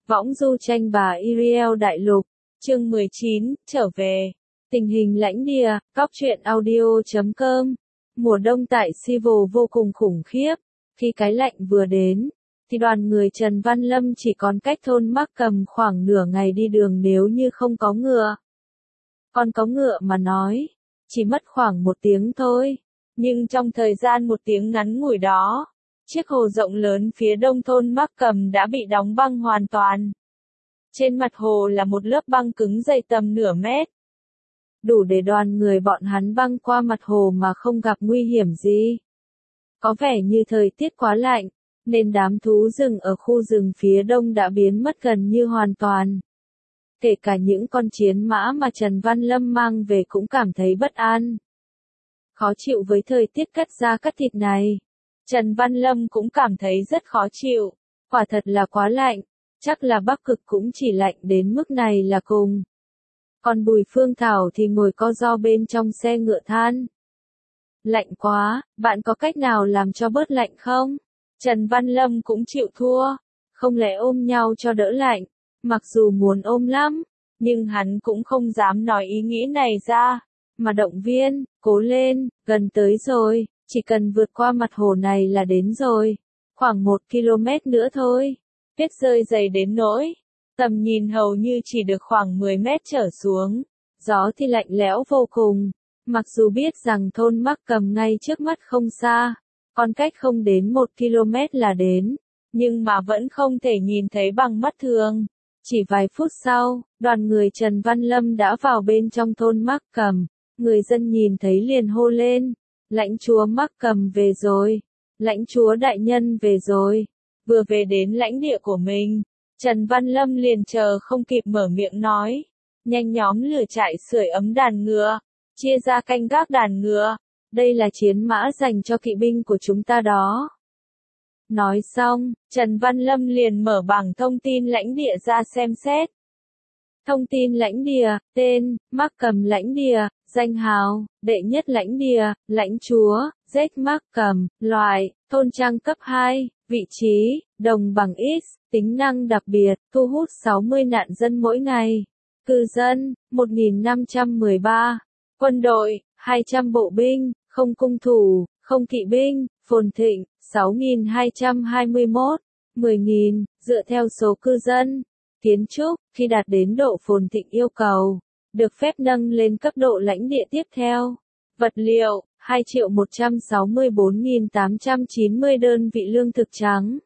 Võng du tranh bà Iriel Đại Lục, chương 19, trở về. Tình hình lãnh địa, Cóc truyện audio.com. Mùa đông tại Civil vô cùng khủng khiếp. Khi cái lạnh vừa đến, thì đoàn người Trần Văn Lâm chỉ còn cách thôn Mắc Cầm khoảng nửa ngày đi đường nếu như không có ngựa. Còn có ngựa mà nói, chỉ mất khoảng 1 tiếng thôi. Nhưng trong thời gian 1 tiếng ngắn ngủi đó, chiếc hồ rộng lớn phía đông thôn Mắc Cầm đã bị đóng băng hoàn toàn. Trên mặt hồ là một lớp băng cứng dày tầm nửa mét. Đủ để đoàn người bọn hắn băng qua mặt hồ mà không gặp nguy hiểm gì. Có vẻ như thời tiết quá lạnh, nên đám thú rừng ở khu rừng phía đông đã biến mất gần như hoàn toàn. Kể cả những con chiến mã mà Trần Văn Lâm mang về cũng cảm thấy bất an. Khó chịu với thời tiết cắt da cắt thịt này. Trần Văn Lâm cũng cảm thấy rất khó chịu. Quả thật là quá lạnh. Chắc là Bắc Cực cũng chỉ lạnh đến mức này là cùng. Còn Bùi Phương Thảo thì ngồi co ro bên trong xe ngựa than. Lạnh quá, bạn có cách nào làm cho bớt lạnh không? Trần Văn Lâm cũng chịu thua. Không lẽ ôm nhau cho đỡ lạnh. Mặc dù muốn ôm lắm, nhưng hắn cũng không dám nói ý nghĩ này ra. Mà động viên, cố lên, gần tới rồi, chỉ cần vượt qua mặt hồ này là đến rồi. Khoảng 1 km nữa thôi. Tuyết rơi dày đến nỗi, tầm nhìn hầu như chỉ được khoảng 10 mét trở xuống. Gió thì lạnh lẽo vô cùng. Mặc dù biết rằng thôn Mắc Cầm ngay trước mắt không xa, còn cách không đến 1 km là đến, nhưng mà vẫn không thể nhìn thấy bằng mắt thường. Chỉ vài phút sau, đoàn người Trần Văn Lâm đã vào bên trong thôn Mắc Cầm. Người dân nhìn thấy liền hô lên, lãnh chúa Mắc Cầm về rồi, lãnh chúa đại nhân về rồi. Vừa về đến lãnh địa của mình, Trần Văn Lâm liền chờ không kịp mở miệng nói. Nhanh nhóm lửa trại sưởi ấm đàn ngựa, chia ra canh gác đàn ngựa. Đây là chiến mã dành cho kỵ binh của chúng ta đó. Nói xong, Trần Văn Lâm liền mở bảng thông tin lãnh địa ra xem xét. Thông tin lãnh địa, tên, Mắc Cầm lãnh địa, danh hào, đệ nhất lãnh địa, lãnh chúa, Z Mắc Cầm, loại, thôn trang cấp 2, vị trí, đồng bằng X, tính năng đặc biệt, thu hút 60 nạn dân mỗi ngày. Cư dân, 1513. Quân đội, 200 bộ binh, không cung thủ, không kỵ binh, phồn thịnh, 6221. 10.000, dựa theo số cư dân. Kiến trúc, khi đạt đến độ phồn thịnh yêu cầu, được phép nâng lên cấp độ lãnh địa tiếp theo. Vật liệu, 2.164.890 đơn vị lương thực trắng.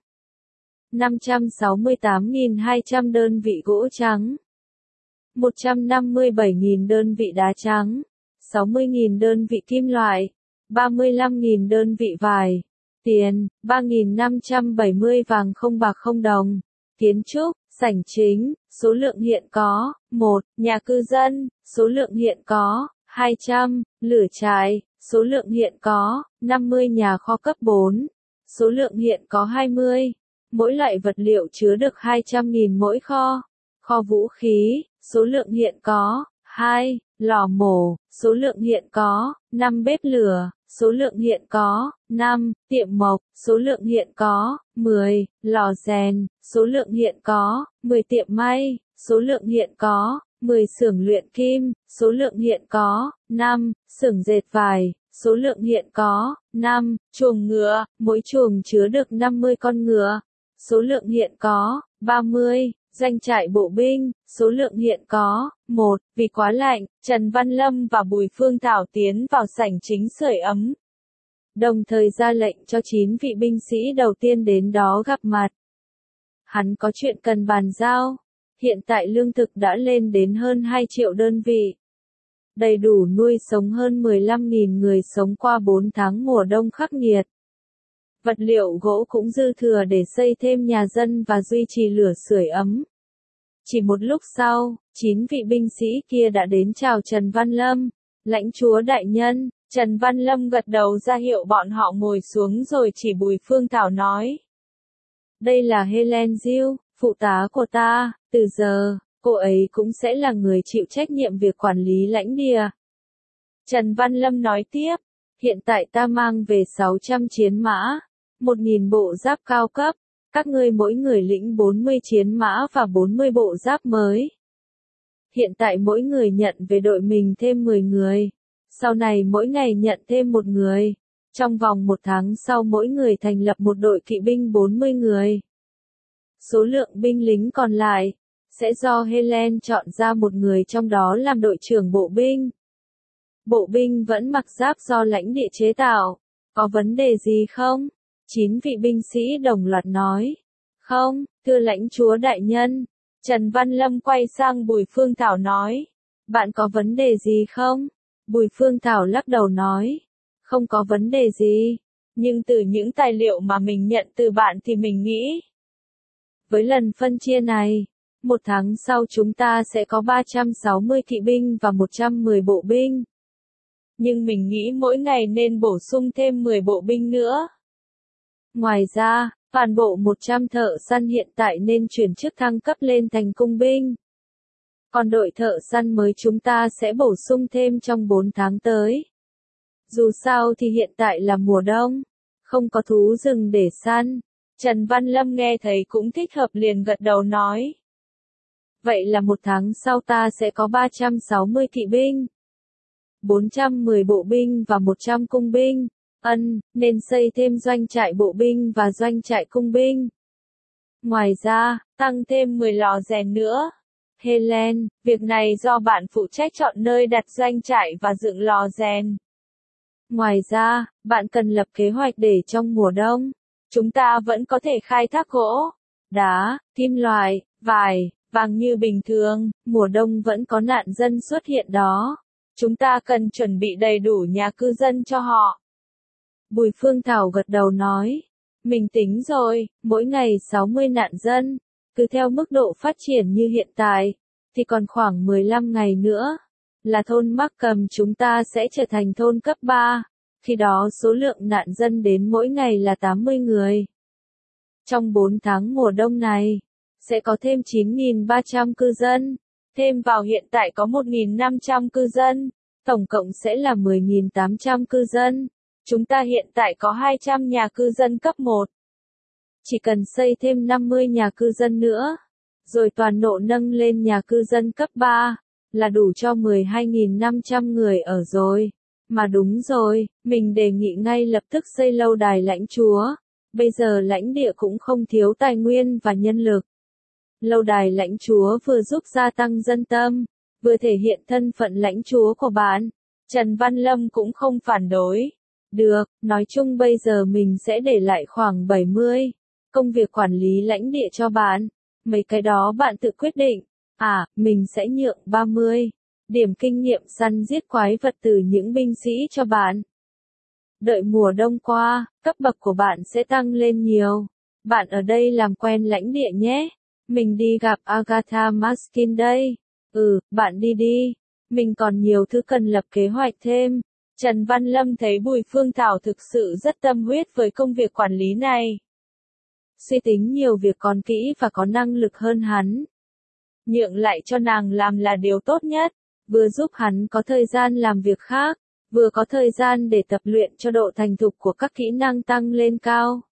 568.200 đơn vị gỗ trắng. 157.000 đơn vị đá trắng. 60.000 đơn vị kim loại. 35.000 đơn vị vải. Tiền, 3.570 vàng không bạc không đồng. Kiến trúc, sảnh chính, số lượng hiện có, 1, nhà cư dân, số lượng hiện có, 200, lửa trại, số lượng hiện có, 50 nhà kho cấp 4, số lượng hiện có 20, mỗi loại vật liệu chứa được 200.000 mỗi kho, kho vũ khí, số lượng hiện có, 2, lò mổ, số lượng hiện có, 5 bếp lửa, số lượng hiện có, 5, tiệm mộc, số lượng hiện có, 10, lò rèn, số lượng hiện có, 10 tiệm may, số lượng hiện có, 10 xưởng luyện kim, số lượng hiện có, 5, xưởng dệt vải, số lượng hiện có, 5, chuồng ngựa, mỗi chuồng chứa được 50 con ngựa, số lượng hiện có, 30, doanh trại bộ binh, số lượng hiện có, 1, vì quá lạnh, Trần Văn Lâm và Bùi Phương Thảo tiến vào sảnh chính sưởi ấm. Đồng thời ra lệnh cho 9 vị binh sĩ đầu tiên đến đó gặp mặt. Hắn có chuyện cần bàn giao. Hiện tại lương thực đã lên đến hơn 2 triệu đơn vị. Đầy đủ nuôi sống hơn 15.000 người sống qua 4 tháng mùa đông khắc nghiệt. Vật liệu gỗ cũng dư thừa để xây thêm nhà dân và duy trì lửa sưởi ấm. Chỉ một lúc sau, 9 vị binh sĩ kia đã đến chào Trần Văn Lâm. Lãnh chúa đại nhân, Trần Văn Lâm gật đầu ra hiệu bọn họ ngồi xuống rồi chỉ Bùi Phương Thảo nói. Đây là Helen Diêu, phụ tá của ta, từ giờ, cô ấy cũng sẽ là người chịu trách nhiệm việc quản lý lãnh địa. Trần Văn Lâm nói tiếp, hiện tại ta mang về 600 chiến mã, 1.000 bộ giáp cao cấp, Các ngươi mỗi người lĩnh 40 chiến mã và 40 bộ giáp mới. Hiện tại mỗi người nhận về đội mình thêm 10 người. Sau này mỗi ngày nhận thêm một người. Trong vòng 1 tháng sau mỗi người thành lập một đội kỵ binh 40 người. Số lượng binh lính còn lại sẽ do Helen chọn ra một người trong đó làm đội trưởng bộ binh. Bộ binh vẫn mặc giáp do lãnh địa chế tạo. Có vấn đề gì không? 9 vị binh sĩ đồng loạt nói. Không, thưa lãnh chúa đại nhân. Trần Văn Lâm quay sang Bùi Phương Thảo nói. Bạn có vấn đề gì không? Bùi Phương Thảo lắc đầu nói. Không có vấn đề gì. Nhưng từ những tài liệu mà mình nhận từ bạn thì mình nghĩ. Với lần phân chia này, 1 tháng sau chúng ta sẽ có 360 kỵ binh và 110 bộ binh. Nhưng mình nghĩ mỗi ngày nên bổ sung thêm 10 bộ binh nữa. Ngoài ra, toàn bộ 100 thợ săn hiện tại nên chuyển chức thăng cấp lên thành cung binh. Còn đội thợ săn mới chúng ta sẽ bổ sung thêm trong 4 tháng tới. Dù sao thì hiện tại là mùa đông, không có thú rừng để săn. Trần Văn Lâm nghe thấy cũng thích hợp liền gật đầu nói. Vậy là 1 tháng sau ta sẽ có 360 kỵ binh, 410 bộ binh và 100 cung binh. Nên xây thêm doanh trại bộ binh và doanh trại cung binh. Ngoài ra, tăng thêm 10 lò rèn nữa. Helen, việc này do bạn phụ trách chọn nơi đặt doanh trại và dựng lò rèn. Ngoài ra, bạn cần lập kế hoạch để trong mùa đông, chúng ta vẫn có thể khai thác gỗ, đá, kim loại, vải, vàng như bình thường, mùa đông vẫn có nạn dân xuất hiện đó. Chúng ta cần chuẩn bị đầy đủ nhà cư dân cho họ. Bùi Phương Thảo gật đầu nói. Mình tính rồi, mỗi ngày 60 nạn dân. Cứ theo mức độ phát triển như hiện tại, thì còn khoảng 15 ngày nữa, là thôn Mắc Cầm chúng ta sẽ trở thành thôn cấp 3. Khi đó số lượng nạn dân đến mỗi ngày là 80 người. Trong 4 tháng mùa đông này, sẽ có thêm 9.300 cư dân. Thêm vào hiện tại có 1.500 cư dân. Tổng cộng sẽ là 10.800 cư dân. Chúng ta hiện tại có 200 nhà cư dân cấp 1. Chỉ cần xây thêm 50 nhà cư dân nữa, rồi toàn nộ nâng lên nhà cư dân cấp 3, là đủ cho 12.500 người ở rồi. Mà đúng rồi, mình đề nghị ngay lập tức xây lâu đài lãnh chúa. Bây giờ lãnh địa cũng không thiếu tài nguyên và nhân lực. Lâu đài lãnh chúa vừa giúp gia tăng dân tâm, vừa thể hiện thân phận lãnh chúa của bạn. Trần Văn Lâm cũng không phản đối. Được, nói chung bây giờ mình sẽ để lại khoảng 70 công việc quản lý lãnh địa cho bạn. Mấy cái đó bạn tự quyết định. Mình sẽ nhượng 30 điểm kinh nghiệm săn giết quái vật từ những binh sĩ cho bạn. Đợi mùa đông qua, cấp bậc của bạn sẽ tăng lên nhiều. Bạn ở đây làm quen lãnh địa nhé. Mình đi gặp Agatha Maskin đây. Bạn đi đi. Mình còn nhiều thứ cần lập kế hoạch thêm. Trần Văn Lâm thấy Bùi Phương Thảo thực sự rất tâm huyết với công việc quản lý này. Suy tính nhiều việc còn kỹ và có năng lực hơn hắn. Nhượng lại cho nàng làm là điều tốt nhất, vừa giúp hắn có thời gian làm việc khác, vừa có thời gian để tập luyện cho độ thành thục của các kỹ năng tăng lên cao.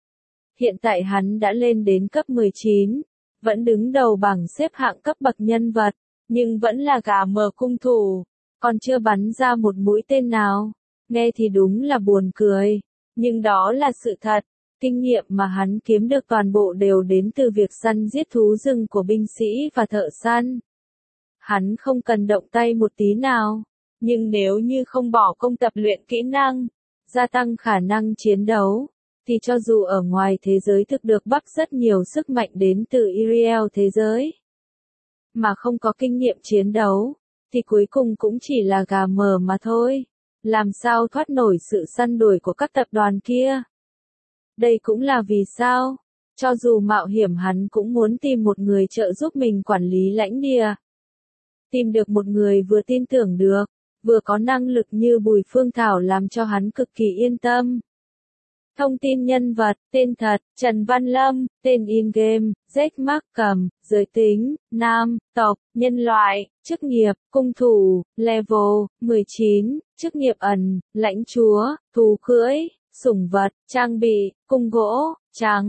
Hiện tại hắn đã lên đến cấp 19, vẫn đứng đầu bảng xếp hạng cấp bậc nhân vật, nhưng vẫn là gà mờ cung thủ, còn chưa bắn ra một mũi tên nào. Nghe thì đúng là buồn cười, nhưng đó là sự thật. Kinh nghiệm mà hắn kiếm được toàn bộ đều đến từ việc săn giết thú rừng của binh sĩ và thợ săn. Hắn không cần động tay một tí nào, nhưng nếu như không bỏ công tập luyện kỹ năng, gia tăng khả năng chiến đấu, thì cho dù ở ngoài thế giới thực được bắp rất nhiều sức mạnh đến từ Iriel thế giới, mà không có kinh nghiệm chiến đấu, thì cuối cùng cũng chỉ là gà mờ mà thôi. Làm sao thoát nổi sự săn đuổi của các tập đoàn kia? Đây cũng là vì sao, cho dù mạo hiểm hắn cũng muốn tìm một người trợ giúp mình quản lý lãnh địa. Tìm được một người vừa tin tưởng được, vừa có năng lực như Bùi Phương Thảo làm cho hắn cực kỳ yên tâm. Thông tin nhân vật, tên thật, Trần Văn Lâm, tên in-game, Jack Markham, giới tính, nam, tộc, nhân loại, chức nghiệp, cung thủ, level, 19, chức nghiệp ẩn, lãnh chúa, thú cưỡi, sủng vật, trang bị, cung gỗ, trắng,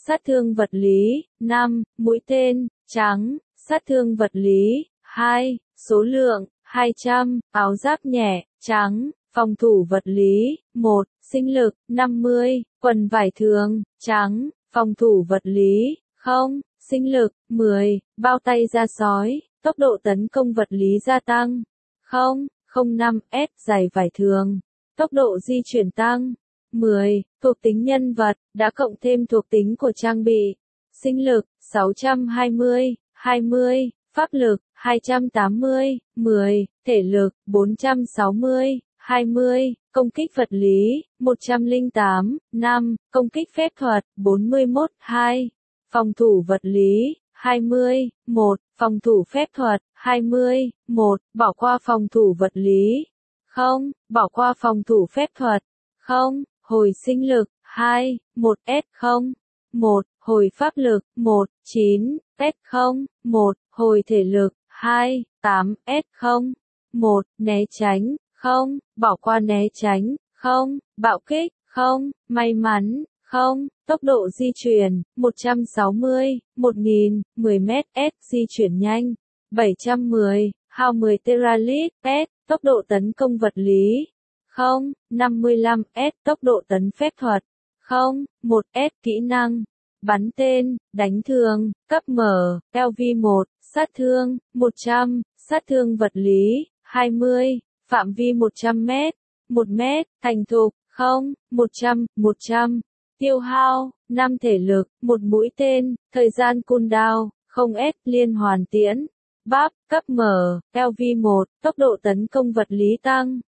sát thương vật lý, 5, mũi tên, trắng, sát thương vật lý, 2, số lượng, 200, áo giáp nhẹ, trắng, phòng thủ vật lý, 1, sinh lực, 50, quần vải thường, trắng, phòng thủ vật lý, 0, sinh lực, 10, bao tay da sói, tốc độ tấn công vật lý gia tăng, 0, 05, S giày vải thường, tốc độ di chuyển tăng, 10, thuộc tính nhân vật, đã cộng thêm thuộc tính của trang bị, sinh lực, 620, 20, pháp lực, 280, 10, thể lực, 460, 20, công kích vật lý, 108, 5, công kích phép thuật, 41, 2, phòng thủ vật lý, 20, 1, phòng thủ phép thuật, 20, 1, bỏ qua phòng thủ vật lý, 0, bỏ qua phòng thủ phép thuật, 0, hồi sinh lực, 2, 1 S 0, 1, hồi pháp lực, 1, 9, S 0, 1, hồi thể lực, 2, 8 S 0, 1, né tránh, 0, bỏ qua né tránh, 0, bạo kích, 0, may mắn, 0, tốc độ di chuyển, 160, 1000, 10 m S di chuyển nhanh, 710, hao 10 teralit S, tốc độ tấn công vật lý, 0, 55 S, tốc độ tấn phép thuật, 0, 1 S, kỹ năng, bắn tên, đánh thường, cấp mở, LV1, sát thương, 100, sát thương vật lý, 20, phạm vi 100 m, 1 m, thành thục, 0, 100, tiêu hao, 5 thể lực, 1 mũi tên, thời gian cooldown, 0 S, liên hoàn tiễn, bắp, cấp mở, LV1, tốc độ tấn công vật lý tăng,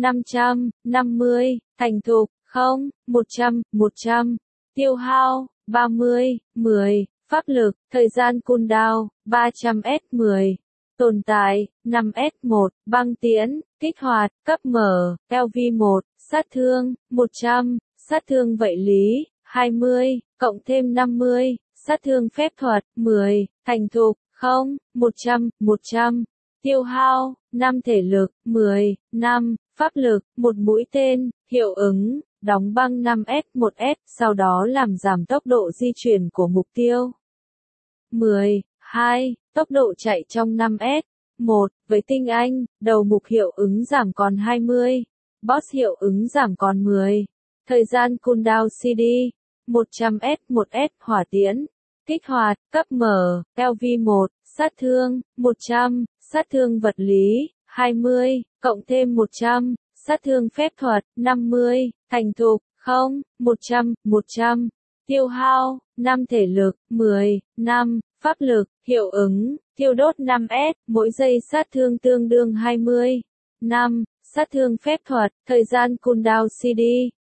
550, thành thục, 0, 100, tiêu hao, 30, 10, pháp lực, thời gian cooldown, 300 S 10, tồn tại, 5 S 1, băng tiễn, kích hoạt, cấp mở, LV1, sát thương, 100, sát thương vật lý, 20, cộng thêm 50, sát thương phép thuật, 10, thành thục, 0, 100, tiêu hao, 5 thể lực, 10, 5, pháp lực, 1 mũi tên, hiệu ứng, đóng băng 5S 1S, sau đó làm giảm tốc độ di chuyển của mục tiêu. 10, 2, tốc độ chạy trong 5S, 1, với tinh anh, đầu mục hiệu ứng giảm còn 20, boss hiệu ứng giảm còn 10, thời gian cooldown CD, 100S 1S hỏa tiễn, kích hoạt, cấp mở, LV1, sát thương, 100, sát thương vật lý, 20, cộng thêm 100, sát thương phép thuật, 50, thành thục, 0, 100, tiêu hao, 5 thể lực, 10, 5, pháp lực, hiệu ứng, thiêu đốt 5S, mỗi giây sát thương tương đương 20, 5, sát thương phép thuật, thời gian cooldown CD,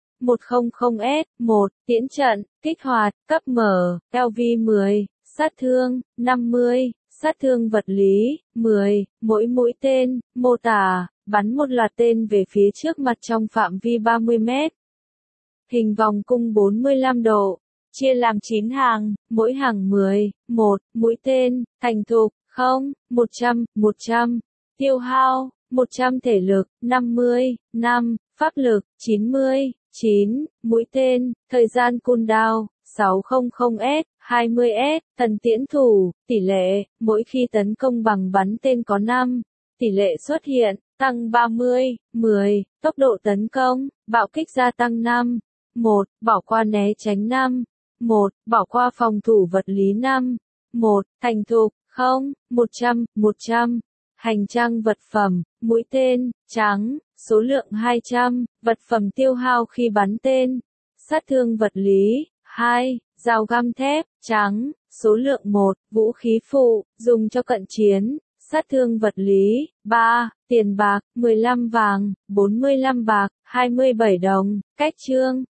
100S, 1, tiễn trận, kích hoạt, cấp mở, LV10, sát thương, 50, sát thương vật lý, 10, mỗi mũi tên, mô tả, bắn một loạt tên về phía trước mặt trong phạm vi 30 m. Hình vòng cung 45 độ, chia làm 9 hàng, mỗi hàng 10, 1, mũi tên, thành thục, 0, 100, tiêu hao, 100 thể lực, 50, 5, pháp lực, 90, 9, mũi tên, thời gian cooldown, 600S, 20S, thần tiễn thủ, tỷ lệ, mỗi khi tấn công bằng bắn tên có 5, tỷ lệ xuất hiện, tăng 30, 10, tốc độ tấn công, bạo kích gia tăng 5, 1, bỏ qua né tránh 5, 1, bỏ qua phòng thủ vật lý 5, 1, thành thục, 0, 100, hành trang vật phẩm, mũi tên, trắng, số lượng 200, vật phẩm tiêu hao khi bắn tên, sát thương vật lý, 2, dao găm thép, trắng, số lượng 1, vũ khí phụ, dùng cho cận chiến, sát thương vật lý, 3, tiền bạc, 15 vàng, 45 bạc, 27 đồng, cách chương,